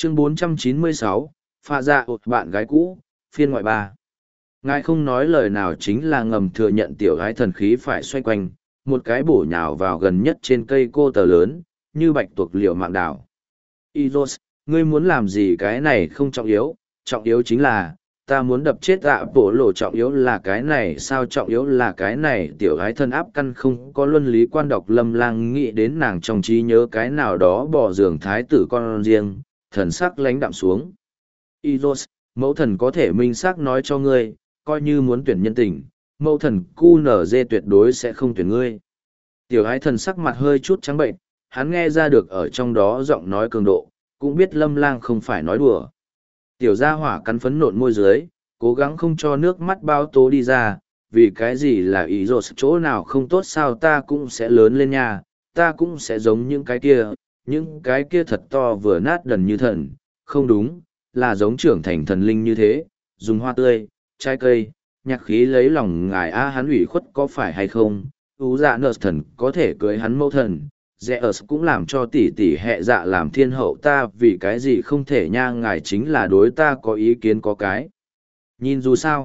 Chương 496, pha dạ bạn gái cũ, phiên ngoại 3. Ngài không nói lời nào chính là ngầm thừa nhận tiểu gái thần khí phải xoay quanh, một cái bổ nhào vào gần nhất trên cây cô tờ lớn, như bạch tuộc liều mạng đảo. Izos, ngươi muốn làm gì cái này không trọng yếu chính là, ta muốn đập chết bổ lộ trọng yếu là cái này sao trọng yếu là cái này tiểu gái thân áp căn không có luân lý quan đọc Lâm Lang nghĩ đến nàng trong trí nhớ cái nào đó bỏ giường thái tử con riêng, thần sắc lánh đạm xuống. Izos, mẫu thần có thể minh xác nói cho ngươi, coi như muốn tuyển nhân tình, mẫu thần QNZ tuyệt đối sẽ không tuyển ngươi. Tiểu ái thần sắc mặt hơi chút trắng bệnh, hắn nghe ra được ở trong đó giọng nói cường độ, cũng biết Lâm Lang không phải nói đùa. Tiểu gia hỏa cắn phấn nộn môi dưới, cố gắng không cho nước mắt bao tố đi ra, vì cái gì là ý rột chỗ nào không tốt sao ta cũng sẽ lớn lên nha, ta cũng sẽ giống những cái kia thật to vừa nát đần như thần, không đúng, là giống trưởng thành thần linh như thế, dùng hoa tươi, trái cây, nhạc khí lấy lòng ngài hắn ủy khuất có phải hay không, ú dạ nợ thần có thể cưới hắn mẫu thần, dẹ ở cũng làm cho tỷ tỷ hệ dạ làm thiên hậu ta vì cái gì không thể nha ngài chính là đối ta có ý kiến có cái. Nhìn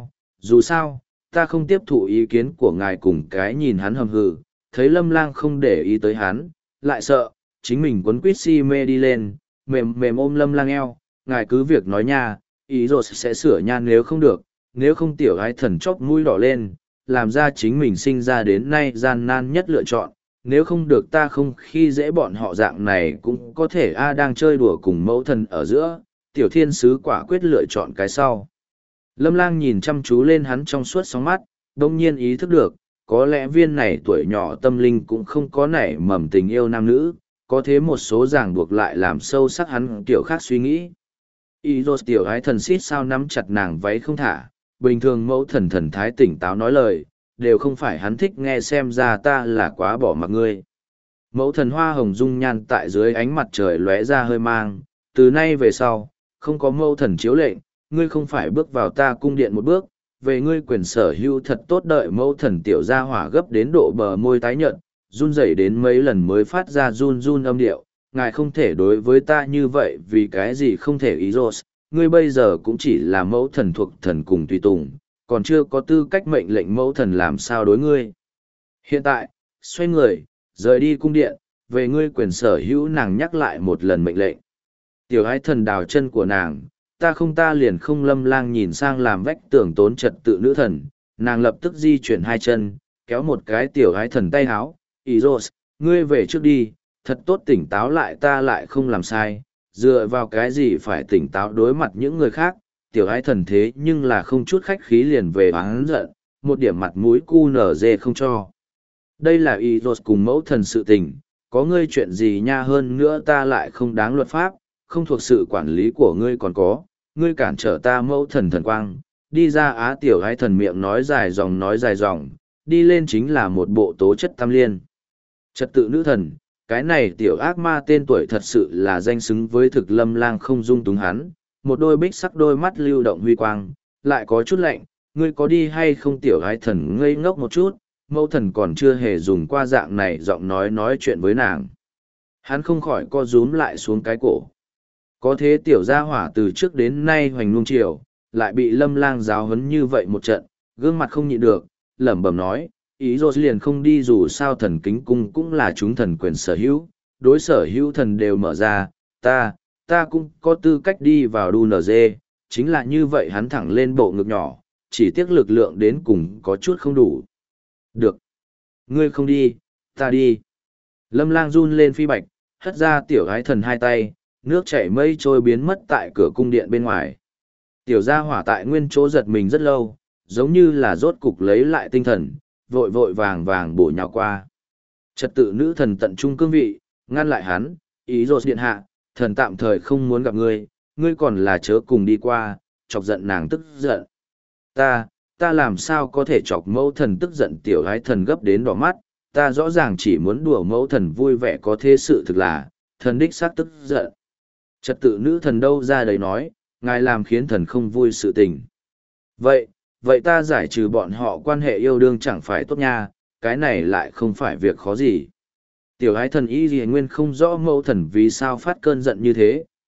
dù sao, ta không tiếp thụ ý kiến của ngài cùng cái nhìn hắn hầm hừ, thấy Lâm Lang không để ý tới hắn, lại sợ, chính mình quấn quýt si mê đi lên, mềm mềm ôm Lâm Lang eo, ngài cứ việc nói nha, ý rồi sẽ sửa nha nếu không được, nếu không tiểu ái thần chóp mũi đỏ lên, làm ra chính mình sinh ra đến nay gian nan nhất lựa chọn, nếu không được ta không khi dễ bọn họ dạng này cũng có thể đang chơi đùa cùng mẫu thần ở giữa, tiểu thiên sứ quả quyết lựa chọn cái sau. Lâm Lang nhìn chăm chú lên hắn trong suốt sóng mắt, đông nhiên ý thức được, có lẽ viên này tuổi nhỏ tâm linh cũng không có nảy mầm tình yêu nam nữ, có thế một số ràng buộc lại làm sâu sắc hắn tiểu khác suy nghĩ. Ý rốt tiểu ái thần xít sao nắm chặt nàng váy không thả, bình thường mẫu thần thần thái tỉnh táo nói lời, đều không phải hắn thích nghe xem ra ta là quá bỏ mặc ngươi. Mẫu thần hoa hồng dung nhan tại dưới ánh mặt trời lóe ra hơi mang, từ nay về sau, không có mẫu thần chiếu lệnh, ngươi không phải bước vào ta cung điện một bước, về ngươi quyền sở hữu thật tốt đợi mẫu thần tiểu gia hỏa gấp đến độ bờ môi tái nhợt, run rẩy đến mấy lần mới phát ra run run âm điệu, ngài không thể đối với ta như vậy vì cái gì không thể ý rột, ngươi bây giờ cũng chỉ là mẫu thần thuộc thần cùng tùy tùng, còn chưa có tư cách mệnh lệnh mẫu thần làm sao đối ngươi. Hiện tại, xoay người, rời đi cung điện, về ngươi quyền sở hữu nàng nhắc lại một lần mệnh lệnh. Tiểu ái thần đào chân của nàng, ta liền không Lâm Lang nhìn sang làm vách tường tốn trật tự nữ thần, nàng lập tức di chuyển hai chân, kéo một cái tiểu ái thần tay háo, Izos, ngươi về trước đi, thật tốt tỉnh táo lại ta lại không làm sai, dựa vào cái gì phải tỉnh táo đối mặt những người khác, tiểu ái thần thế nhưng là không chút khách khí liền về oán giận, một điểm mặt mũi cu nở dê không cho. Đây là Izos cùng mẫu thần sự tình, có ngươi chuyện gì nha hơn nữa ta lại không đáng luật pháp, không thuộc sự quản lý của ngươi còn có, ngươi cản trở ta mẫu thần thần quang, đi ra tiểu ái thần miệng nói dài dòng, đi lên chính là một bộ tố chất tam liên. Trật tự nữ thần, cái này tiểu ác ma tên tuổi thật sự là danh xứng với thực Lâm Lang không dung túng hắn, một đôi bích sắc đôi mắt lưu động huy quang, lại có chút lạnh, ngươi có đi hay không tiểu ái thần ngây ngốc một chút, mẫu thần còn chưa hề dùng qua dạng này giọng nói chuyện với nàng. Hắn không khỏi co rúm lại xuống cái cổ. Có thế tiểu gia hỏa từ trước đến nay hoành nung chiều, lại bị Lâm Lang giáo huấn như vậy một trận, gương mặt không nhịn được, lẩm bẩm nói, ý rồi liền không đi dù sao thần kính cung cũng là chúng thần quyền sở hữu, đối sở hữu thần đều mở ra, ta cũng có tư cách đi vào đu nz, chính là như vậy hắn thẳng lên bộ ngực nhỏ, chỉ tiếc lực lượng đến cùng có chút không đủ. Được. Ngươi không đi, ta đi. Lâm Lang run lên phi bạch, hất ra tiểu ái thần hai tay, nước chảy mây trôi biến mất tại cửa cung điện bên ngoài. Tiểu gia hỏa tại nguyên chỗ giật mình rất lâu, giống như là rốt cục lấy lại tinh thần, vội vội vàng bổ nhào qua. Trật tự nữ thần tận trung cương vị, ngăn lại hắn, ý rột điện hạ, thần tạm thời không muốn gặp ngươi, ngươi còn là chớ cùng đi qua, chọc giận nàng tức giận. Ta làm sao có thể chọc mẫu thần tức giận tiểu gái thần gấp đến đỏ mắt, ta rõ ràng chỉ muốn đùa mẫu thần vui vẻ có thế sự thực là, thần đích xác tức giận. Trật tự nữ thần đâu ra đấy nói, ngài làm khiến thần không vui sự tình. Vậy ta giải trừ bọn họ quan hệ yêu đương chẳng phải tốt nha, cái này lại không phải việc khó gì. Tiểu ái thần y gì nguyên không rõ mẫu thần vì sao phát cơn giận như thế,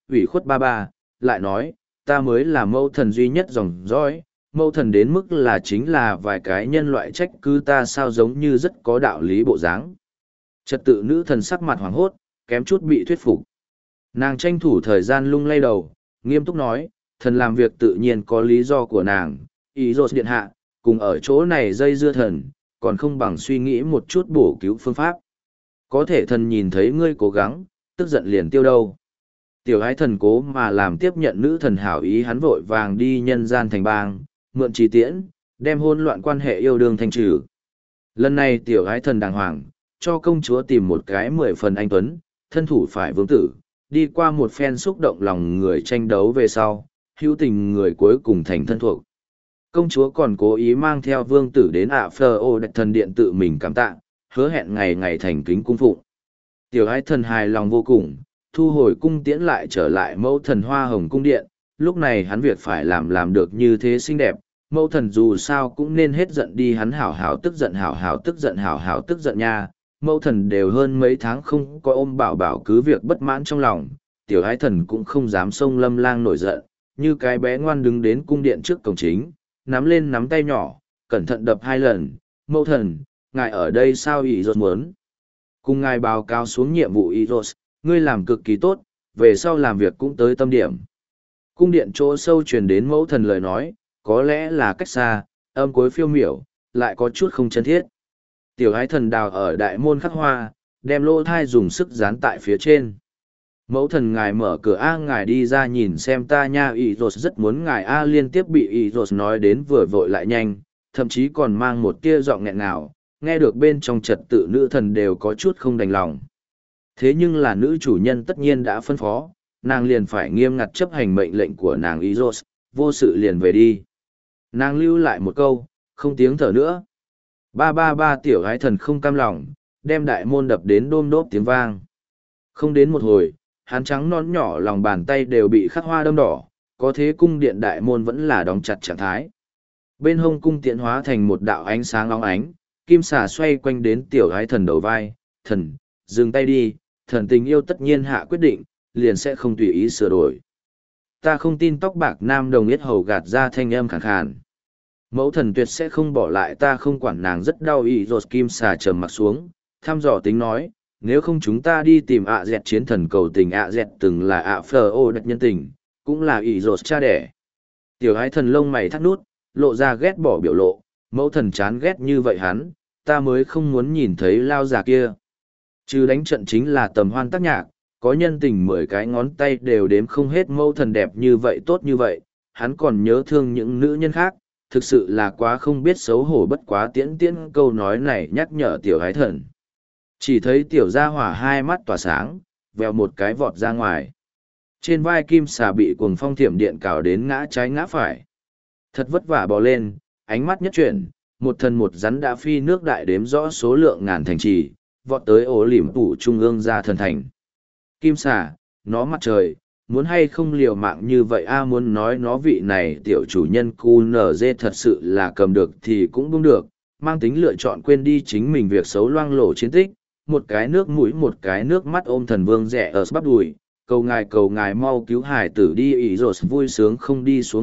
ủy khuất ba ba, lại nói, ta mới là mẫu thần duy nhất dòng dõi, mẫu thần đến mức là chính là vài cái nhân loại trách cứ ta sao giống như rất có đạo lý bộ dáng. Trật tự nữ thần sắc mặt hoảng hốt, kém chút bị thuyết phục. Nàng tranh thủ thời gian lung lay đầu, nghiêm túc nói, thần làm việc tự nhiên có lý do của nàng, ý rột điện hạ, cùng ở chỗ này dây dưa thần, còn không bằng suy nghĩ một chút bổ cứu phương pháp. Có thể thần nhìn thấy ngươi cố gắng, tức giận liền tiêu đâu. Tiểu ái thần cố mà làm tiếp nhận nữ thần hảo ý, hắn vội vàng đi nhân gian thành bang, mượn trì tiễn, đem hôn loạn quan hệ yêu đương thanh trừ. Lần này tiểu ái thần đàng hoàng, cho công chúa tìm một cái 10 phần anh tuấn, thân thủ phải vương tử, đi qua một phen xúc động lòng người tranh đấu về sau, hữu tình người cuối cùng thành thân thuộc. Công chúa còn cố ý mang theo vương tử đến Phơ Ô Đạch thần điện tự mình cảm tạ, hứa hẹn ngày ngày thành kính cung phụng. Tiểu ái thần hài lòng vô cùng, thu hồi cung tiễn lại trở lại mẫu thần hoa hồng cung điện, lúc này hắn việc phải làm được như thế xinh đẹp, mẫu thần dù sao cũng nên hết giận đi, hắn hảo hảo tức giận hảo hảo tức giận hảo hảo tức giận nha. Mẫu thần đều hơn mấy tháng không có ôm bảo bảo cứ việc bất mãn trong lòng, tiểu ái thần cũng không dám xông Lâm Lang nổi giận, như cái bé ngoan đứng đến cung điện trước cổng chính, nắm lên nắm tay nhỏ, cẩn thận đập 2 lần, mẫu thần, ngài ở đây sao ý rốt muốn. Cùng ngài báo cáo xuống nhiệm vụ ý rốt, ngươi làm cực kỳ tốt, về sau làm việc cũng tới tâm điểm. Cung điện chỗ sâu truyền đến mẫu thần lời nói, có lẽ là cách xa, âm cuối phiêu miểu, lại có chút không chân thiết. Tiểu ái thần đào ở đại môn khắc hoa, đem lỗ thai dùng sức dán tại phía trên. Mẫu thần ngài mở cửa A, ngài đi ra nhìn xem ta nha. Ý rột rất muốn ngài A, liên tiếp bị ý rột nói đến vừa vội lại nhanh, thậm chí còn mang một tia giọng nghẹn ngào, nghe được bên trong trật tự nữ thần đều có chút không đành lòng. Thế nhưng là nữ chủ nhân tất nhiên đã phân phó, nàng liền phải nghiêm ngặt chấp hành mệnh lệnh của nàng ý rột, vô sự liền về đi. Nàng lưu lại một câu, không tiếng thở nữa. Ba ba ba, tiểu ái thần không cam lòng, đem đại môn đập đến đôm đốp tiếng vang. Không đến một hồi, hắn trắng non nhỏ lòng bàn tay đều bị khắc hoa đâm đỏ, có thế cung điện đại môn vẫn là đóng chặt trạng thái. Bên hông cung tiện hóa thành một đạo ánh sáng óng ánh, kim xà xoay quanh đến tiểu ái thần đầu vai, thần, dừng tay đi, thần tình yêu tất nhiên hạ quyết định, liền sẽ không tùy ý sửa đổi. Ta không tin, tóc bạc nam đồng yết hầu gạt ra thanh âm khàn khàn. Mẫu thần tuyệt sẽ không bỏ lại ta, không quản. Nàng rất đau. Ý rột kim xà trầm mặt xuống, thăm dò tính nói, nếu không chúng ta đi tìm dẹt chiến thần cầu tình. Dẹt từng là Phơ Ô Đạch nhân tình, cũng là ý rột cha đẻ. Tiểu ái thần lông mày thắt nút, lộ ra ghét bỏ biểu lộ, mẫu thần chán ghét như vậy hắn, ta mới không muốn nhìn thấy lao già kia. Chứ đánh trận chính là tầm hoan tác nhạc, có nhân tình 10 cái ngón tay đều đếm không hết. Mẫu thần đẹp như vậy, tốt như vậy, hắn còn nhớ thương những nữ nhân khác, thực sự là quá không biết xấu hổ. Bất quá tiễn câu nói này nhắc nhở tiểu ái thần. Chỉ thấy tiểu gia hỏa 2 mắt tỏa sáng, vèo một cái vọt ra ngoài. Trên vai kim xà bị cuồng phong thiểm điện cào đến ngã trái ngã phải. Thật vất vả bò lên, ánh mắt nhất chuyển, một thần một rắn đã phi nước đại, đếm rõ số lượng ngàn thành trì, vọt tới ổ lỉm phủ trung ương ra thần thành. Kim xà, nó mặt trời, muốn hay không liều mạng như vậy muốn nói nó vị này tiểu chủ nhân QNZ thật sự là cầm được thì cũng buông được, mang tính lựa chọn quên đi chính mình việc xấu loang lổ chiến tích, một cái nước mũi một cái nước mắt ôm thần vương rẻ ở bắp đùi, cầu ngài mau cứu hải tử đi. Ý rột vui sướng không đi xuống,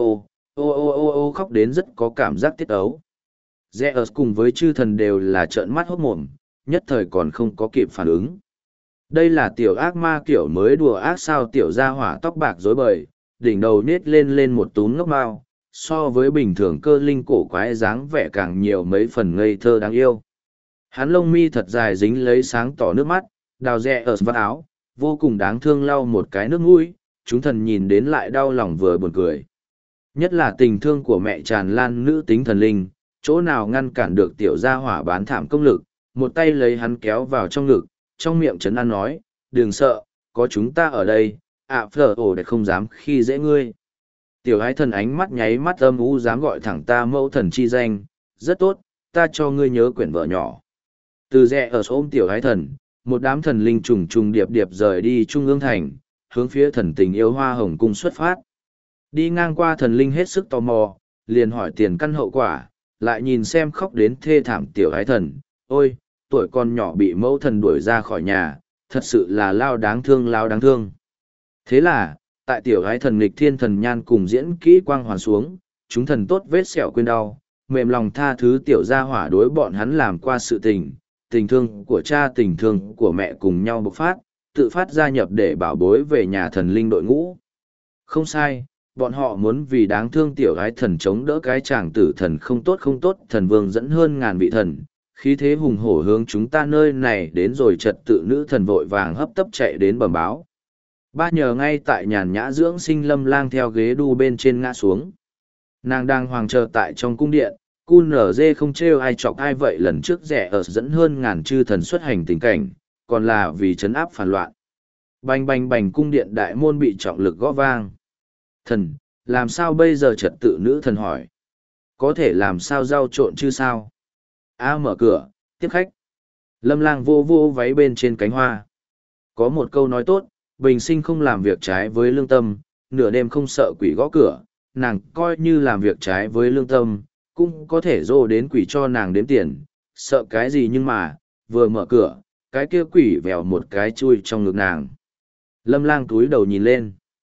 ô khóc đến rất có cảm giác tiết ấu. Rẻ ở cùng với chư thần đều là trợn mắt hốt mồm, nhất thời còn không có kịp phản ứng. Đây là tiểu ác ma kiểu mới đùa ác sao? Tiểu gia hỏa tóc bạc rối bời, đỉnh đầu nết lên một túm ngốc mao, so với bình thường cơ linh cổ quái dáng vẻ càng nhiều mấy phần ngây thơ đáng yêu. Hắn lông mi thật dài dính lấy sáng tỏ nước mắt, đào rẽ ở vạt áo, vô cùng đáng thương lau một cái nước mũi, chúng thần nhìn đến lại đau lòng vừa buồn cười. Nhất là tình thương của mẹ tràn lan nữ tính thần linh, chỗ nào ngăn cản được tiểu gia hỏa bán thảm công lực, một tay lấy hắn kéo vào trong ngực, trong miệng trấn an nói, đừng sợ, có chúng ta ở đây, Phơ Ô Đạch không dám khi dễ ngươi. Tiểu ái thần ánh mắt nháy mắt âm u, dám gọi thẳng ta mẫu thần chi danh, rất tốt, ta cho ngươi nhớ quyển vợ nhỏ. Từ rẽ ở ôm tiểu ái thần, một đám thần linh trùng trùng điệp điệp rời đi trung ương thành, hướng phía thần tình yêu hoa hồng cung xuất phát. Đi ngang qua thần linh hết sức tò mò, liền hỏi tiền căn hậu quả, lại nhìn xem khóc đến thê thảm tiểu ái thần, ôi, tuổi con nhỏ bị mẫu thần đuổi ra khỏi nhà, thật sự là lao đáng thương lao đáng thương. Thế là, tại tiểu gái thần nghịch thiên thần nhan cùng diễn kỹ quang hoàn xuống, chúng thần tốt vết sẹo quên đau, mềm lòng tha thứ tiểu gia hỏa đối bọn hắn làm qua sự tình, tình thương của cha tình thương của mẹ cùng nhau bộc phát, tự phát gia nhập để bảo bối về nhà thần linh đội ngũ. Không sai, bọn họ muốn vì đáng thương tiểu gái thần chống đỡ cái chàng tử thần không tốt thần vương dẫn hơn ngàn vị thần, khí thế hùng hổ hướng chúng ta nơi này đến rồi trật tự nữ thần vội vàng hấp tấp chạy đến bẩm báo. Ba nhờ ngay tại nhàn nhã dưỡng sinh Lâm Lang theo ghế đu bên trên ngã xuống. Nàng đang hoàng chờ tại trong cung điện, cu nở dê không trêu ai chọc ai vậy lần trước rẻ ở dẫn hơn ngàn chư thần xuất hành tình cảnh, còn là vì chấn áp phản loạn. Bành bành bành cung điện đại môn bị trọng lực gõ vang. Thần, làm sao bây giờ trật tự nữ thần hỏi? Có thể làm sao giao trộn chứ sao? A mở cửa, tiếp khách. Lâm Lang vô vô váy bên trên cánh hoa. Có một câu nói tốt, bình sinh không làm việc trái với lương tâm, nửa đêm không sợ quỷ gõ cửa, nàng coi như làm việc trái với lương tâm, cũng có thể dô đến quỷ cho nàng đếm tiền, sợ cái gì nhưng mà, vừa mở cửa, cái kia quỷ vèo một cái chui trong ngực nàng. Lâm Lang túi đầu nhìn lên.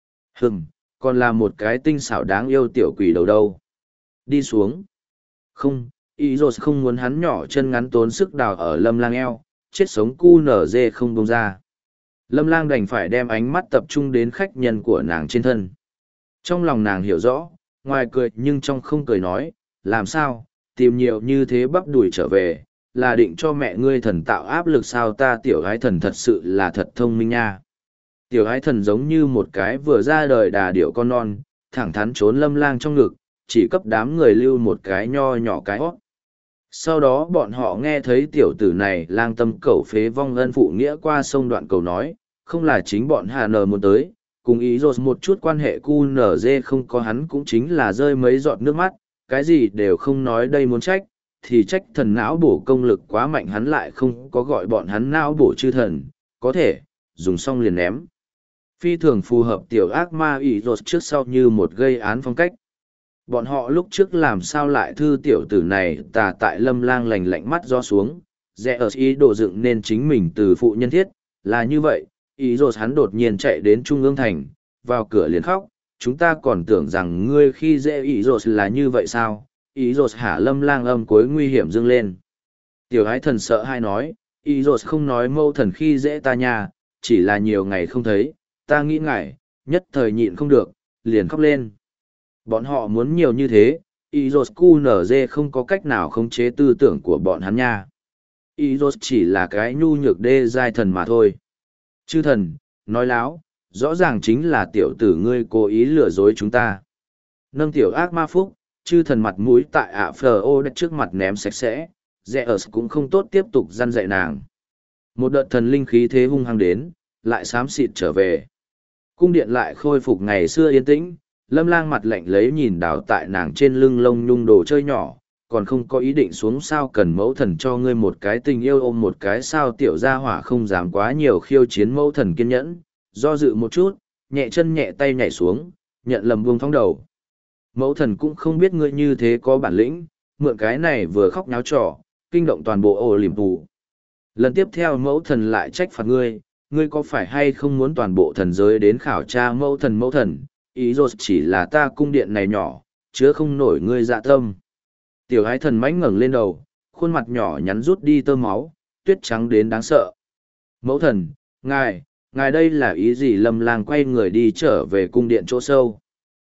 Còn là một cái tinh xảo đáng yêu tiểu quỷ đầu đâu. Đi xuống. Không, ý rồi không muốn hắn nhỏ chân ngắn tốn sức đào ở Lâm Lang eo, chết sống cu nở dê không bông ra. Lâm Lang đành phải đem ánh mắt tập trung đến khách nhân của nàng trên thân. Trong lòng nàng hiểu rõ, ngoài cười nhưng trong không cười nói, làm sao, tìm nhiều như thế bắp đùi trở về, là định cho mẹ ngươi thần tạo áp lực sao ta tiểu gái thần thật sự là thật thông minh nha. Tiểu gái thần giống như một cái vừa ra đời đà điểu con non, thẳng thắn trốn Lâm Lang trong ngực, chỉ cấp đám người lưu một cái nho nhỏ cái hót. Sau đó bọn họ nghe thấy tiểu tử này lang tâm cẩu phế vong ân phụ nghĩa qua sông đoạn cầu nói, không là chính bọn Hà Nờ muốn tới, cùng ý rồi một chút quan hệ cu nở dê không có hắn cũng chính là rơi mấy giọt nước mắt, cái gì đều không nói đây muốn trách, thì trách thần não bổ công lực quá mạnh hắn lại không có gọi bọn hắn não bổ chư thần, có thể, dùng xong liền ném. Phi thường phù hợp tiểu ác ma ý rồi trước sau như một gây án phong cách. Bọn họ lúc trước làm sao lại thư tiểu tử này tà tại Lâm Lang lành lạnh mắt do xuống, rẽ ở ý đồ dựng nên chính mình từ phụ nhân thiết, là như vậy, ý rồi hắn đột nhiên chạy đến Trung ương thành, vào cửa liền khóc, chúng ta còn tưởng rằng ngươi khi dễ ý rồi là như vậy sao, ý rồi hả Lâm Lang âm cuối nguy hiểm dâng lên. Tiểu ái thần sợ hay nói, ý rồi không nói mâu thần khi dễ ta nha, chỉ là nhiều ngày không thấy, ta nghĩ ngại, nhất thời nhịn không được, liền khóc lên. Bọn họ muốn nhiều như thế, Izos QNZ không có cách nào khống chế tư tưởng của bọn hắn nha. Izos chỉ là cái nhu nhược đê giai thần mà thôi. Chư thần, nói láo, rõ ràng chính là tiểu tử ngươi cố ý lừa dối chúng ta. Nâng tiểu ác ma phúc, chư thần mặt mũi tại ạ phờ ô đất trước mặt ném sạch sẽ, Zeus cũng không tốt tiếp tục răn dạy nàng. Một đợt thần linh khí thế hung hăng đến, lại xám xịt trở về. Cung điện lại khôi phục ngày xưa yên tĩnh, Lâm Lang mặt lạnh lấy nhìn đào tại nàng trên lưng lông nhung đồ chơi nhỏ, còn không có ý định xuống sao cần mẫu thần cho ngươi một cái tình yêu ôm một cái sao tiểu gia hỏa không dám quá nhiều khiêu chiến mẫu thần kiên nhẫn, do dự một chút, nhẹ chân nhẹ tay nhảy xuống, nhận lầm buông thong đầu. Mẫu thần cũng không biết ngươi như thế có bản lĩnh, mượn cái này vừa khóc nháo trò, kinh động toàn bộ ổ liềm tù. Lần tiếp theo mẫu thần lại trách phạt ngươi, ngươi có phải hay không muốn toàn bộ thần giới đến khảo tra mẫu thần, ý rồi chỉ là ta cung điện này nhỏ, chứa không nổi ngươi dạ tâm. Tiểu ái thần mãnh ngẩng lên đầu, khuôn mặt nhỏ nhắn rút đi tơ máu, tuyết trắng đến đáng sợ. Mẫu thần, ngài đây là ý gì? Lâm Lang quay người đi trở về cung điện chỗ sâu.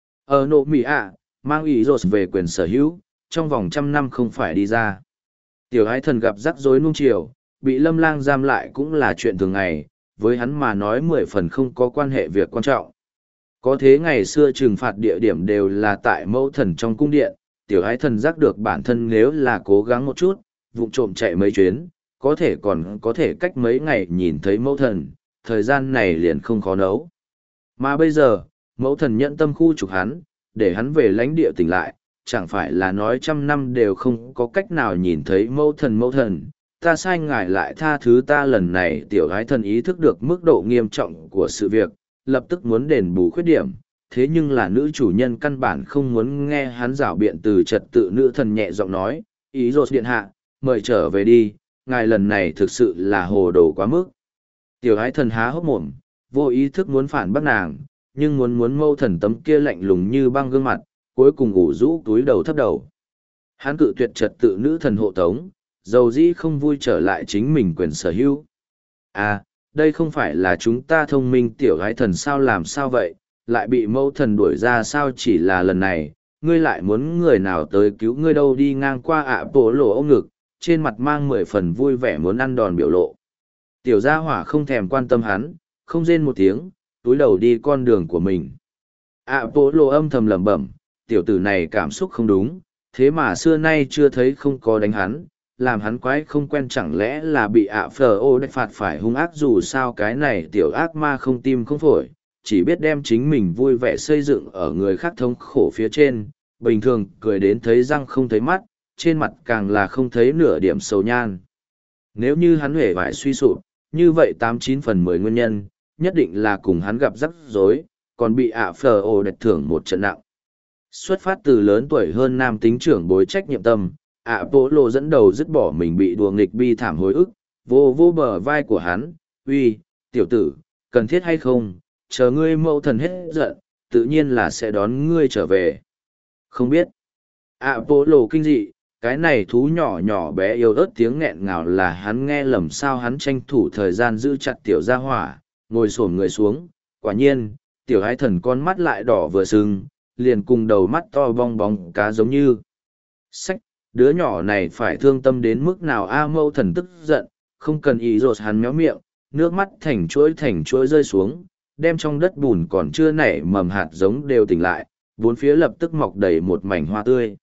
Ở nộ mỉ ạ, mang ý rồi về quyền sở hữu, trong vòng 100 năm không phải đi ra. Tiểu ái thần gặp rắc rối nuông chiều, bị Lâm Lang giam lại cũng là chuyện thường ngày, với hắn mà nói 10 phần không có quan hệ việc quan trọng. Có thế ngày xưa trừng phạt địa điểm đều là tại mẫu thần trong cung điện, tiểu ái thần giác được bản thân nếu là cố gắng một chút, vụng trộm chạy mấy chuyến, còn có thể cách mấy ngày nhìn thấy mẫu thần, thời gian này liền không khó nấu. Mà bây giờ, mẫu thần nhận tâm khu trục hắn, để hắn về lãnh địa tỉnh lại, chẳng phải là nói 100 năm đều không có cách nào nhìn thấy mẫu thần, ta sai ngài lại tha thứ ta lần này. Tiểu ái thần ý thức được mức độ nghiêm trọng của sự việc, lập tức muốn đền bù khuyết điểm, thế nhưng là nữ chủ nhân căn bản không muốn nghe hắn rảo biện. Từ trật tự nữ thần nhẹ giọng nói, ý rồi điện hạ, mời trở về đi, ngài lần này thực sự là hồ đồ quá mức. Tiểu ái thần há hốc mồm, vô ý thức muốn phản bác nàng, nhưng muốn mâu thần tấm kia lạnh lùng như băng gương mặt, cuối cùng ủ rũ túi đầu thấp đầu. Hắn cự tuyệt trật tự nữ thần hộ tống, dầu dĩ không vui trở lại chính mình quyền sở hữu. À, đây không phải là chúng ta thông minh tiểu gái thần sao, làm sao vậy, lại bị mâu thần đuổi ra sao, chỉ là lần này, ngươi lại muốn người nào tới cứu ngươi đâu. Đi ngang qua ạ bộ lộ ôm ngực, trên mặt mang 10 phần vui vẻ muốn ăn đòn biểu lộ. Tiểu gia hỏa không thèm quan tâm hắn, không rên một tiếng, túi đầu đi con đường của mình. ạ bộ lộ âm thầm lẩm bẩm, tiểu tử này cảm xúc không đúng, thế mà xưa nay chưa thấy không có đánh hắn, làm hắn quái không quen, chẳng lẽ là bị ạ phờ ô đánh phạt phải hung ác. Dù sao cái này tiểu ác ma không tim không phổi, chỉ biết đem chính mình vui vẻ xây dựng ở người khác thống khổ phía trên, bình thường cười đến thấy răng không thấy mắt, trên mặt càng là không thấy nửa điểm sầu nhan. Nếu như hắn huệ vải suy sụp, như vậy 89/10 nguyên nhân, nhất định là cùng hắn gặp rắc rối, còn bị ạ phờ ô đẹp thưởng một trận nặng. Xuất phát từ lớn tuổi hơn nam tính trưởng bối trách nhiệm tâm, ạ bộ lộ dẫn đầu dứt bỏ mình bị đùa nghịch bi thảm hối ức, vô vô bờ vai của hắn, uy, tiểu tử, cần thiết hay không, chờ ngươi mẫu thần hết giận, tự nhiên là sẽ đón ngươi trở về. Không biết. ạ bộ lộ kinh dị, cái này thú nhỏ nhỏ bé yếu ớt tiếng nghẹn ngào là hắn nghe lầm sao. Hắn tranh thủ thời gian giữ chặt tiểu gia hỏa, ngồi xổm người xuống, quả nhiên, tiểu ái thần con mắt lại đỏ vừa sưng, liền cùng đầu mắt to bong bóng cá giống như. Sách, đứa nhỏ này phải thương tâm đến mức nào a. Mâu thần tức giận, không cần ý rột, hắn méo miệng, nước mắt thành chuỗi rơi xuống, đem trong đất bùn còn chưa nảy mầm hạt giống đều tỉnh lại, bốn phía lập tức mọc đầy một mảnh hoa tươi.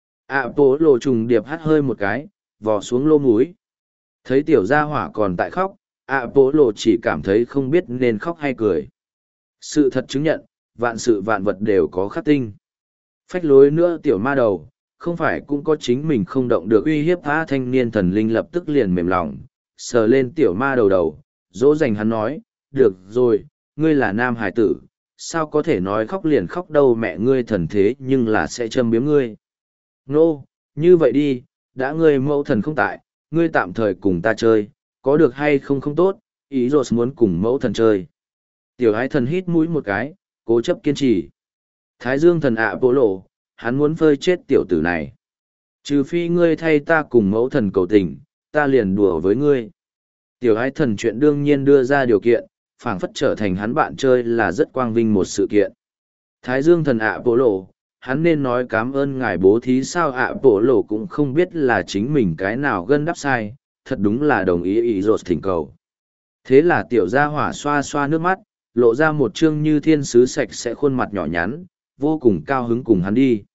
ạ bố lộ trùng điệp hắt hơi một cái, vò xuống lô múi. Thấy tiểu gia hỏa còn tại khóc, ạ bố lộ chỉ cảm thấy không biết nên khóc hay cười. Sự thật chứng nhận, vạn sự vạn vật đều có khắc tinh. Phách lối nữa tiểu ma đầu, không phải cũng có chính mình không động được uy hiếp phá. Thanh niên thần linh lập tức liền mềm lòng, sờ lên tiểu ma đầu, dỗ dành hắn nói, được rồi, ngươi là nam hải tử, sao có thể nói khóc liền khóc đâu, mẹ ngươi thần thế nhưng là sẽ châm biếm ngươi. Nô, như vậy đi, đã ngươi mẫu thần không tại, ngươi tạm thời cùng ta chơi, có được hay không không tốt, ý rồi muốn cùng mẫu thần chơi. Tiểu ái thần hít mũi một cái, cố chấp kiên trì. Thái dương thần ạ bộ lộ, hắn muốn phơi chết tiểu tử này. Trừ phi ngươi thay ta cùng mẫu thần cầu tình, ta liền đùa với ngươi. Tiểu ái thần chuyện đương nhiên đưa ra điều kiện, phảng phất trở thành hắn bạn chơi là rất quang vinh một sự kiện. Thái dương thần ạ bộ lộ, hắn nên nói cảm ơn ngài bố thí sao. ạ bộ lộ cũng không biết là chính mình cái nào gân đắp sai, thật đúng là đồng ý rột thỉnh cầu. Thế là tiểu gia hỏa xoa xoa nước mắt, lộ ra một trương như thiên sứ sạch sẽ khuôn mặt nhỏ nhắn, vô cùng cao hứng cùng hắn đi.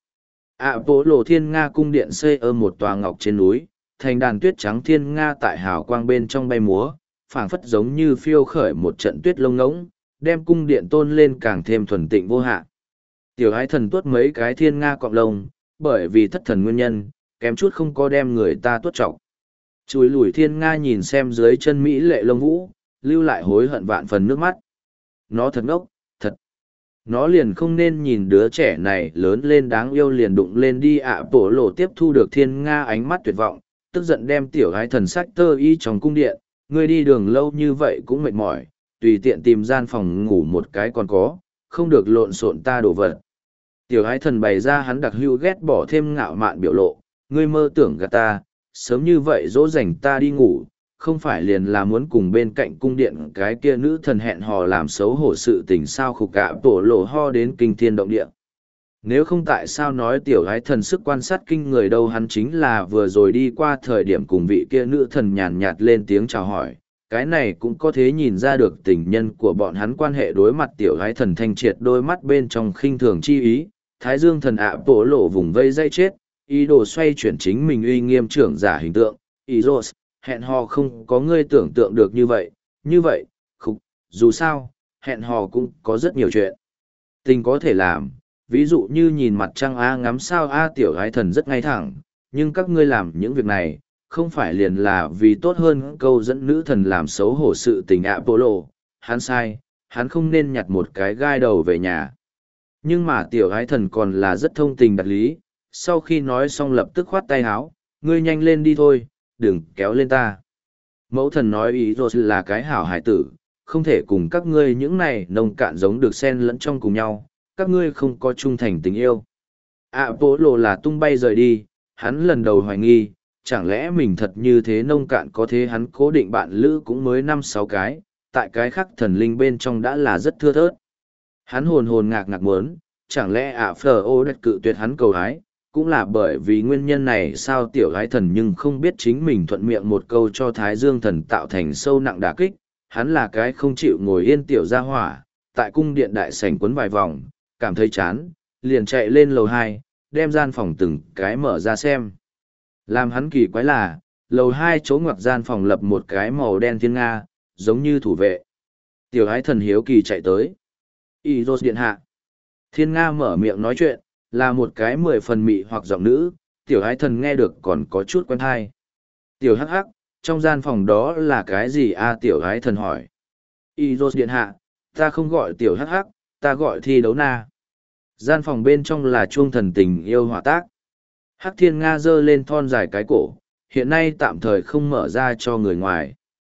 ạ bộ lộ thiên nga cung điện xây ở một tòa ngọc trên núi, thành đàn tuyết trắng thiên nga tại hào quang bên trong bay múa, phảng phất giống như phiêu khởi một trận tuyết lông ngỗng, đem cung điện tôn lên càng thêm thuần tịnh vô hạn. Tiểu ái thần tuốt mấy cái thiên nga cọng lông, bởi vì thất thần nguyên nhân, kém chút không có đem người ta tuốt trọng. Chùi lùi thiên nga nhìn xem dưới chân mỹ lệ lông vũ, lưu lại hối hận vạn phần nước mắt. Nó thật ngốc, thật. Nó liền không nên nhìn đứa trẻ này lớn lên đáng yêu liền đụng lên đi. ạ bộ lộ tiếp thu được thiên nga ánh mắt tuyệt vọng, tức giận đem tiểu ái thần sách tơ y trong cung điện. Ngươi đi đường lâu như vậy cũng mệt mỏi, tùy tiện tìm gian phòng ngủ một cái còn có, không được lộn xộn ta đổ vật. Tiểu ái thần bày ra hắn đặc hữu ghét bỏ thêm ngạo mạn biểu lộ, ngươi mơ tưởng gạt ta, sớm như vậy dỗ dành ta đi ngủ, không phải liền là muốn cùng bên cạnh cung điện cái kia nữ thần hẹn hò làm xấu hổ sự tình sao. Khục cả tổ lộ ho đến kinh thiên động địa. Nếu không tại sao nói tiểu ái thần sức quan sát kinh người đâu, hắn chính là vừa rồi đi qua thời điểm cùng vị kia nữ thần nhàn nhạt lên tiếng chào hỏi, cái này cũng có thể nhìn ra được tình nhân của bọn hắn quan hệ. Đối mặt tiểu ái thần thanh triệt đôi mắt bên trong khinh thường chi ý, thái dương thần ạ bộ lộ vùng vây dây chết, ý đồ xoay chuyển chính mình uy nghiêm trưởng giả hình tượng. Ý rột, hẹn hò không có ngươi tưởng tượng được như vậy, khục, dù sao, hẹn hò cũng có rất nhiều chuyện tình có thể làm, ví dụ như nhìn mặt trăng a, ngắm sao a. Tiểu ái thần rất ngay thẳng, nhưng các ngươi làm những việc này, không phải liền là vì tốt hơn câu dẫn nữ thần làm xấu hổ sự tình ạ bộ lộ. Hắn sai, hắn không nên nhặt một cái gai đầu về nhà. Nhưng mà tiểu ái thần còn là rất thông tình đạt lý, sau khi nói xong lập tức khoát tay háo, ngươi nhanh lên đi thôi, đừng kéo lên ta. Mẫu thần nói ý rồi là cái hảo hải tử, không thể cùng các ngươi những này nông cạn giống được xen lẫn trong cùng nhau, các ngươi không có trung thành tình yêu. Apollo là tung bay rời đi, hắn lần đầu hoài nghi, chẳng lẽ mình thật như thế nông cạn, có thế hắn cố định bạn lữ cũng mới 5-6 cái, tại cái khác thần linh bên trong đã là rất thưa thớt. Hắn hồn ngạc muốn, chẳng lẽ Phở đã cự tuyệt hắn cầu hái, cũng là bởi vì nguyên nhân này sao tiểu gái thần nhưng không biết chính mình thuận miệng một câu cho Thái Dương thần tạo thành sâu nặng đả kích, hắn là cái không chịu ngồi yên tiểu gia hỏa, tại cung điện đại sảnh quấn vài vòng, cảm thấy chán, liền chạy lên lầu 2, đem gian phòng từng cái mở ra xem. Làm hắn kỳ quái là, lầu 2 chỗ ngoặc gian phòng lập một cái màu đen thiên nga, giống như thủ vệ. Tiểu ái thần hiếu kỳ chạy tới. Iros điện hạ. Thiên nga mở miệng nói chuyện, là một cái 10 phần mị hoặc giọng nữ, tiểu ái thần nghe được còn có chút quen thai. Tiểu hắc hắc, trong gian phòng đó là cái gì a? Tiểu ái thần hỏi. Iros điện hạ, ta không gọi tiểu hắc hắc, ta gọi thi đấu na. Gian phòng bên trong là chuông thần tình yêu hỏa tác. Hắc thiên nga giơ lên thon dài cái cổ, hiện nay tạm thời không mở ra cho người ngoài.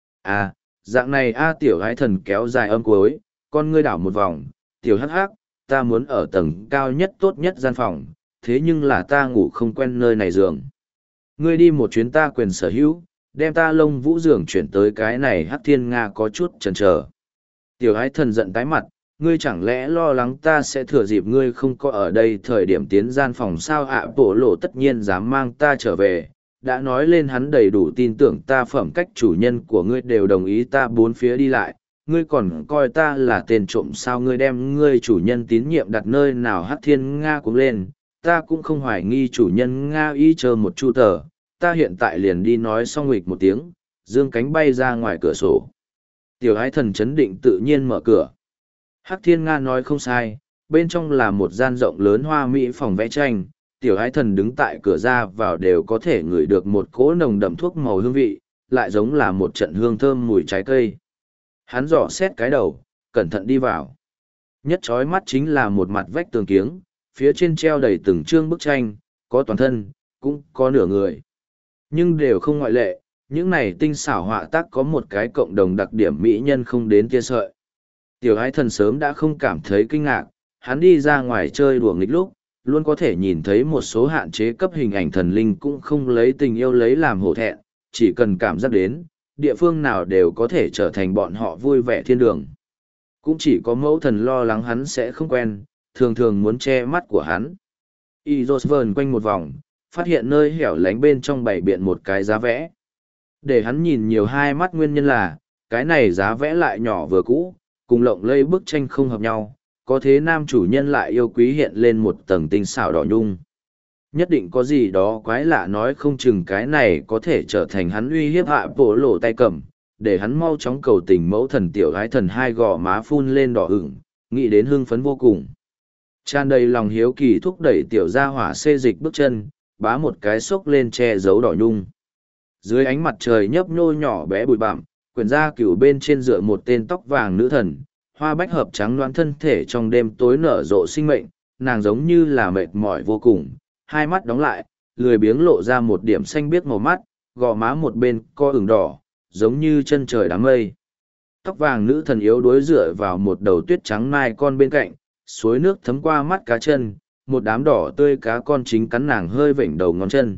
À, dạng này a, tiểu ái thần kéo dài âm cuối, con ngươi đảo một vòng, tiểu hắc hắc, ta muốn ở tầng cao nhất tốt nhất gian phòng, thế nhưng là ta ngủ không quen nơi này giường. Ngươi đi một chuyến ta quyền sở hữu, đem ta lông vũ giường chuyển tới cái này. Hắc thiên nga có chút chần chờ. Tiểu ái thần giận tái mặt, ngươi chẳng lẽ lo lắng ta sẽ thừa dịp ngươi không có ở đây thời điểm tiến gian phòng sao? Bộ lộ tất nhiên dám mang ta trở về, đã nói lên hắn đầy đủ tin tưởng ta, phẩm cách chủ nhân của ngươi đều đồng ý ta bốn phía đi lại, ngươi còn coi ta là tên trộm sao? Ngươi đem ngươi chủ nhân tín nhiệm đặt nơi nào? Hắc thiên nga cũng lên, ta cũng không hoài nghi chủ nhân Nga y, chờ một chu tờ, ta hiện tại liền đi. Nói xong nguịch một tiếng, dương cánh bay ra ngoài cửa sổ. Tiểu ái thần chấn định tự nhiên mở cửa. Hắc thiên nga nói không sai, bên trong là một gian rộng lớn hoa mỹ phòng vẽ tranh. Tiểu ái thần đứng tại cửa ra vào đều có thể ngửi được một cỗ nồng đậm thuốc màu hương vị, lại giống là một trận hương thơm mùi trái cây. Hắn dò xét cái đầu, cẩn thận đi vào. Nhất chói mắt chính là một mặt vách tường kiếng, phía trên treo đầy từng chương bức tranh, có toàn thân, cũng có nửa người. Nhưng đều không ngoại lệ, những này tinh xảo họa tác có một cái cộng đồng đặc điểm mỹ nhân không đến tia sợi. Tiểu ái thần sớm đã không cảm thấy kinh ngạc, hắn đi ra ngoài chơi đùa nghịch lúc, luôn có thể nhìn thấy một số hạn chế cấp hình ảnh thần linh cũng không lấy tình yêu lấy làm hổ thẹn, chỉ cần cảm giác đến, địa phương nào đều có thể trở thành bọn họ vui vẻ thiên đường. Cũng chỉ có mẫu thần lo lắng hắn sẽ không quen, thường thường muốn che mắt của hắn. Iros vờn quanh một vòng, phát hiện nơi hẻo lánh bên trong bày biện một cái giá vẽ. Để hắn nhìn nhiều hai mắt nguyên nhân là, cái này giá vẽ lại nhỏ vừa cũ, cùng lộng lây bức tranh không hợp nhau, có thế nam chủ nhân lại yêu quý hiện lên một tầng tinh xảo đỏ nhung. Nhất định có gì đó quái lạ, nói không chừng cái này có thể trở thành hắn uy hiếp hạ bộ lộ tay cầm, để hắn mau chóng cầu tình. Mẫu thần tiểu gái thần hai gò má phun lên đỏ ửng, nghĩ đến hưng phấn vô cùng. Tràn đầy lòng hiếu kỳ thúc đẩy tiểu gia hỏa xê dịch bước chân, bá một cái xốc lên che giấu đỏ nhung. Dưới ánh mặt trời nhấp nhô nhỏ bé bụi bặm, quyển da cửu bên trên dựa một tên tóc vàng nữ thần, hoa bách hợp trắng loáng thân thể trong đêm tối nở rộ sinh mệnh, nàng giống như là mệt mỏi vô cùng, hai mắt đóng lại, lười biếng lộ ra một điểm xanh biếc màu mắt, gò má một bên co ửng đỏ, giống như chân trời đám mây. Tóc vàng nữ thần yếu đuối dựa vào một đầu tuyết trắng mai con bên cạnh, suối nước thấm qua mắt cá chân, một đám đỏ tươi cá con chính cắn nàng hơi vểnh đầu ngón chân.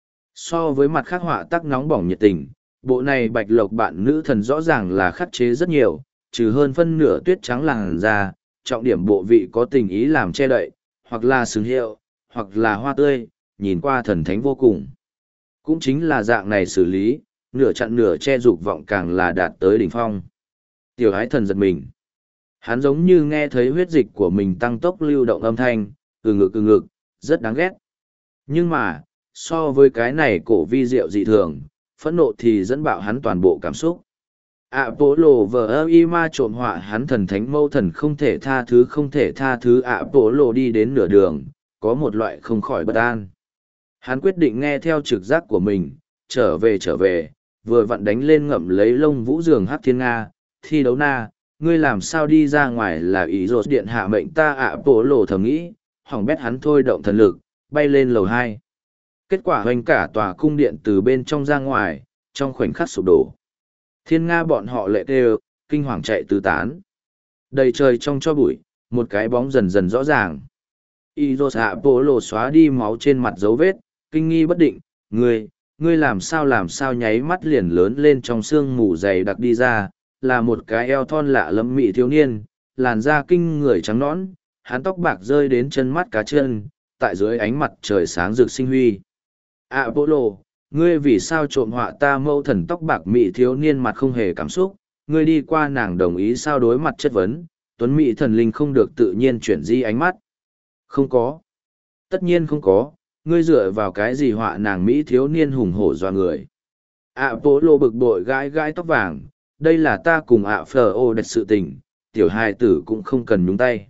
So với mặt khác họa tác nóng bỏng nhiệt tình, bộ này bạch lộc bạn nữ thần rõ ràng là khắc chế rất nhiều, trừ hơn phân nửa tuyết trắng làn da, trọng điểm bộ vị có tình ý làm che đậy, hoặc là sừng hiệu, hoặc là hoa tươi, nhìn qua thần thánh vô cùng. Cũng chính là dạng này xử lý, nửa chặn nửa che dục vọng càng là đạt tới đỉnh phong. Tiểu ái thần giật mình. Hắn giống như nghe thấy huyết dịch của mình tăng tốc lưu động âm thanh, từ ngực, rất đáng ghét. Nhưng mà, so với cái này cổ vi diệu dị thường, phẫn nộ thì dẫn bạo hắn toàn bộ cảm xúc. Apollo vờ ma trộm họa hắn thần thánh mâu thần không thể tha thứ. Apollo đi đến nửa đường, có một loại không khỏi bất an. Hắn quyết định nghe theo trực giác của mình, trở về, vừa vặn đánh lên ngậm lấy lông vũ giường Hắc thiên nga, thi đấu na, ngươi làm sao đi ra ngoài? Là ý rột điện hạ mệnh ta. Apollo thầm nghĩ, hỏng bét. Hắn thôi động thần lực, bay lên lầu 2. Kết quả hoành cả tòa cung điện từ bên trong ra ngoài, trong khoảnh khắc sụp đổ. Thiên nga bọn họ lệ kinh hoàng chạy tứ tán. Đầy trời trong cho bụi, một cái bóng dần dần rõ ràng. Iros hạ bố lộ xóa đi máu trên mặt dấu vết, kinh nghi bất định, ngươi làm sao nháy mắt liền lớn lên trong sương mù dày đặc đi ra, là một cái eo thon lạ lẫm mị thiếu niên, làn da kinh người trắng nõn, hắn tóc bạc rơi đến chân mắt cá chân, tại dưới ánh mặt trời sáng rực sinh huy. Apollo, ngươi vì sao trộm họa ta mẫu thần tóc bạc mị thiếu niên mặt không hề cảm xúc, ngươi đi qua nàng đồng ý sao đối mặt chất vấn, tuấn mị thần linh không được tự nhiên chuyển di ánh mắt. Không có. Tất nhiên không có, ngươi dựa vào cái gì họa nàng mỹ thiếu niên hùng hổ doa người. Apollo bực bội gãi gãi tóc vàng, đây là ta cùng Phờ đặt sự tình, tiểu hài tử cũng không cần nhúng tay.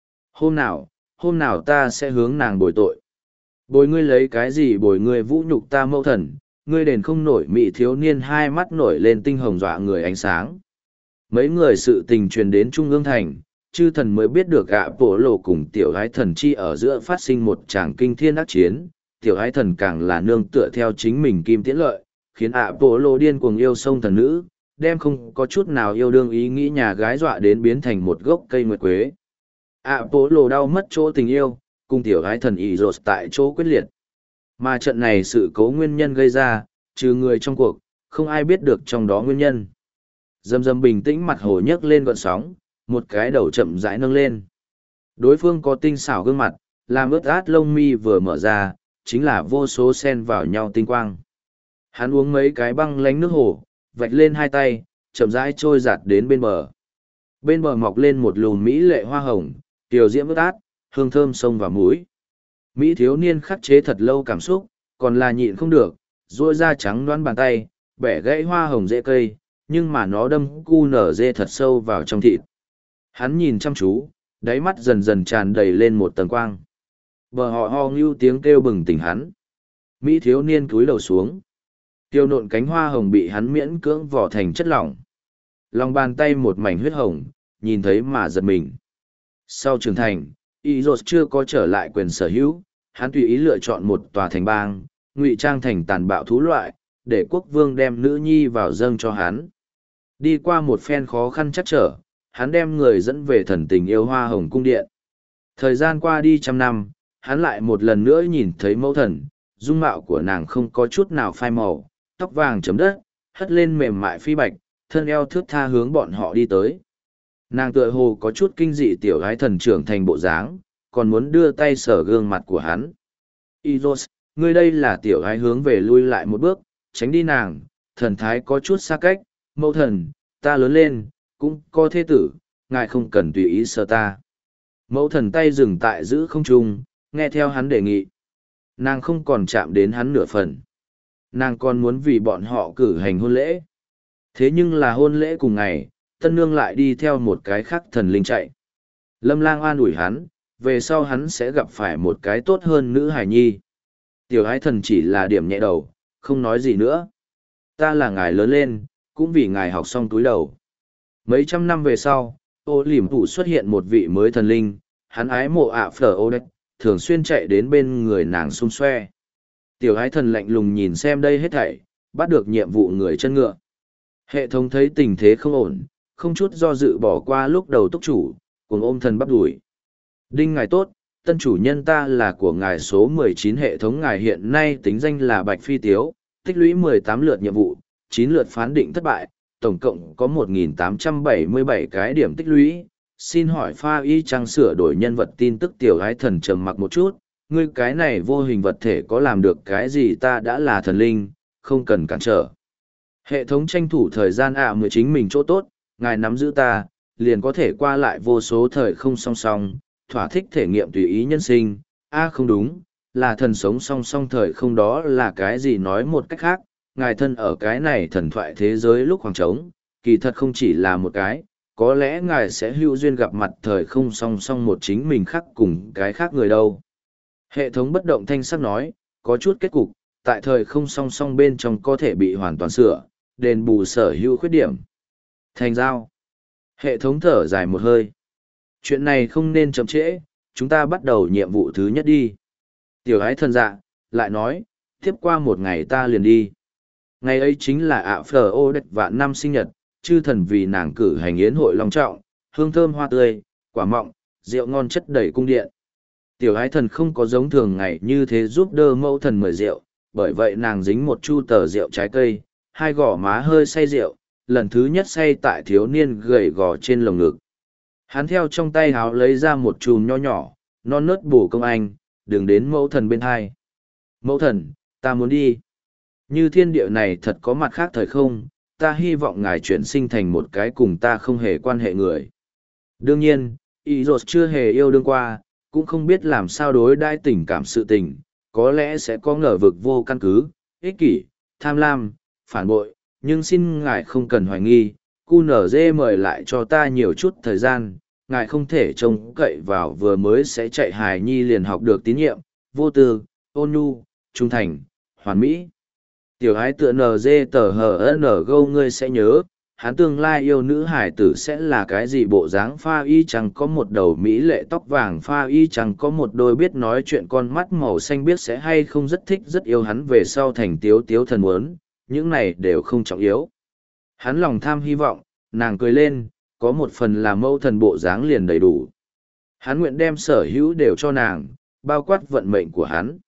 Hôm nào ta sẽ hướng nàng bồi tội. Bồi ngươi lấy cái gì bồi ngươi vũ nhục ta mẫu thần, ngươi đền không nổi mị thiếu niên hai mắt nổi lên tinh hồng dọa người ánh sáng. Mấy người sự tình truyền đến Trung ương thành, chư thần mới biết được Apollo cùng tiểu gái thần chi ở giữa phát sinh một tràng kinh thiên ác chiến, tiểu gái thần càng là nương tựa theo chính mình kim tiễn lợi, khiến Apollo điên cuồng yêu sông thần nữ, đem không có chút nào yêu đương ý nghĩ nhà gái dọa đến biến thành một gốc cây nguyệt quế. Apollo đau mất chỗ tình yêu, cùng tiểu gái thần Iros tại chỗ quyết liệt. Mà trận này sự cố nguyên nhân gây ra, trừ người trong cuộc, không ai biết được trong đó nguyên nhân. Dầm dầm bình tĩnh mặt hồ nhấc lên gọn sóng, một cái đầu chậm rãi nâng lên. Đối phương có tinh xảo gương mặt, làm ướt át lông mi vừa mở ra, chính là vô số sen vào nhau tinh quang. Hắn uống mấy cái băng lánh nước hồ, vạch lên hai tay, chậm rãi trôi giạt đến bên bờ. Bên bờ mọc lên một lùm mỹ lệ hoa hồng, tiểu diễm ướt át, hương thơm sông vào mũi. Mỹ thiếu niên khắc chế thật lâu cảm xúc, còn là nhịn không được, duỗi ra trắng đoán bàn tay, bẻ gãy hoa hồng rễ cây, nhưng mà nó đâm cu nở dê thật sâu vào trong thịt. Hắn nhìn chăm chú, đáy mắt dần dần tràn đầy lên một tầng quang. Bờ họ ho ngưu tiếng kêu bừng tỉnh hắn. Mỹ thiếu niên cúi đầu xuống. Tiêu nộn cánh hoa hồng bị hắn miễn cưỡng vỏ thành chất lỏng. Lòng bàn tay một mảnh huyết hồng, nhìn thấy mà giật mình. Sau trưởng thành, Iros chưa có trở lại quyền sở hữu, hắn tùy ý lựa chọn một tòa thành bang, ngụy trang thành tàn bạo thú loại, để quốc vương đem nữ nhi vào dâng cho hắn. Đi qua một phen khó khăn chắc trở, hắn đem người dẫn về thần tình yêu hoa hồng cung điện. Thời gian qua đi 100 năm, hắn lại một lần nữa nhìn thấy mẫu thần, dung mạo của nàng không có chút nào phai màu, tóc vàng chấm đất, hất lên mềm mại phi bạch, thân eo thướt tha hướng bọn họ đi tới. Nàng tựa hồ có chút kinh dị tiểu gái thần trưởng thành bộ dáng, còn muốn đưa tay sờ gương mặt của hắn. Iros, ngươi đây là tiểu gái hướng về lui lại một bước, tránh đi nàng, thần thái có chút xa cách, mẫu thần, ta lớn lên, cũng có thế tử, ngài không cần tùy ý sờ ta. Mẫu thần tay dừng tại giữ không trung, nghe theo hắn đề nghị. Nàng không còn chạm đến hắn nửa phần. Nàng còn muốn vì bọn họ cử hành hôn lễ. Thế nhưng là hôn lễ cùng ngày, tân nương lại đi theo một cái khác thần linh chạy. Lâm Lang an ủi hắn, về sau hắn sẽ gặp phải một cái tốt hơn nữ hài nhi. Tiểu ái thần chỉ là điểm nhẹ đầu, không nói gì nữa. Ta là ngài lớn lên, cũng vì ngài học xong túi đầu. Mấy trăm năm về sau, ô liềm phủ xuất hiện một vị mới thần linh, hắn ái mộ Phờ Đất, thường xuyên chạy đến bên người nàng xung xoe. Tiểu ái thần lạnh lùng nhìn xem đây hết thảy, bắt được nhiệm vụ người chân ngựa. Hệ thống thấy tình thế không ổn, không chút do dự bỏ qua lúc đầu túc chủ, cùng ôm thần bắp đuổi. Đinh ngài tốt, tân chủ nhân ta là của ngài số 19 hệ thống ngài hiện nay tính danh là Bạch Phi Tiếu, tích lũy 18 lượt nhiệm vụ, 9 lượt phán định thất bại, tổng cộng có 1.877 cái điểm tích lũy. Xin hỏi pha y chăng sửa đổi nhân vật tin tức tiểu gái thần trầm mặc một chút, ngươi cái này vô hình vật thể có làm được cái gì ta đã là thần linh, không cần cản trở. Hệ thống tranh thủ thời gian mới chính mình chỗ tốt, ngài nắm giữ ta, liền có thể qua lại vô số thời không song song, thỏa thích thể nghiệm tùy ý nhân sinh. Không đúng, là thần sống song song thời không đó là cái gì nói một cách khác, ngài thân ở cái này thần thoại thế giới lúc khoảng trống, kỳ thật không chỉ là một cái, có lẽ ngài sẽ hữu duyên gặp mặt thời không song song một chính mình khác cùng cái khác người đâu. Hệ thống bất động thanh sắc nói, có chút kết cục, tại thời không song song bên trong có thể bị hoàn toàn sửa, đền bù sở hữu khuyết điểm. Thành giao. Hệ thống thở dài một hơi. Chuyện này không nên chậm trễ, chúng ta bắt đầu nhiệm vụ thứ nhất đi. Tiểu ái thần dạ, lại nói, tiếp qua một ngày ta liền đi. Ngày ấy chính là Phờ Đất vạn năm sinh nhật, chư thần vì nàng cử hành yến hội long trọng, hương thơm hoa tươi, quả mọng, rượu ngon chất đầy cung điện. Tiểu ái thần không có giống thường ngày như thế giúp đỡ mẫu thần mời rượu, bởi vậy nàng dính một chu tờ rượu trái cây, hai gò má hơi say rượu, lần thứ nhất say tại thiếu niên gầy gò trên lồng ngực. Hắn theo trong tay háo lấy ra một chùm nho nhỏ, non nớt bổ công anh, đừng đến mẫu thần bên hai. Mẫu thần, ta muốn đi. Như thiên địa này thật có mặt khác thời không, ta hy vọng ngài chuyển sinh thành một cái cùng ta không hề quan hệ người. Đương nhiên, Izos chưa hề yêu đương qua, cũng không biết làm sao đối đãi tình cảm sự tình, có lẽ sẽ có ngờ vực vô căn cứ, ích kỷ, tham lam, phản bội, nhưng xin ngài không cần hoài nghi, QNZ mời lại cho ta nhiều chút thời gian, ngài không thể trông cậy vào vừa mới sẽ chạy hài nhi liền học được tín nhiệm, vô tư, ôn nhu, trung thành, hoàn mỹ. Tiểu ái tựa NG tờ HNG ngươi sẽ nhớ, hắn tương lai yêu nữ hải tử sẽ là cái gì bộ dáng pha y chẳng có một đầu mỹ lệ tóc vàng pha y chẳng có một đôi biết nói chuyện con mắt màu xanh biết sẽ hay không rất thích rất yêu hắn về sau thành tiếu tiếu thần muốn, những này đều không trọng yếu. Hắn lòng tham hy vọng, nàng cười lên, có một phần là mâu thần bộ dáng liền đầy đủ. Hắn nguyện đem sở hữu đều cho nàng, bao quát vận mệnh của hắn.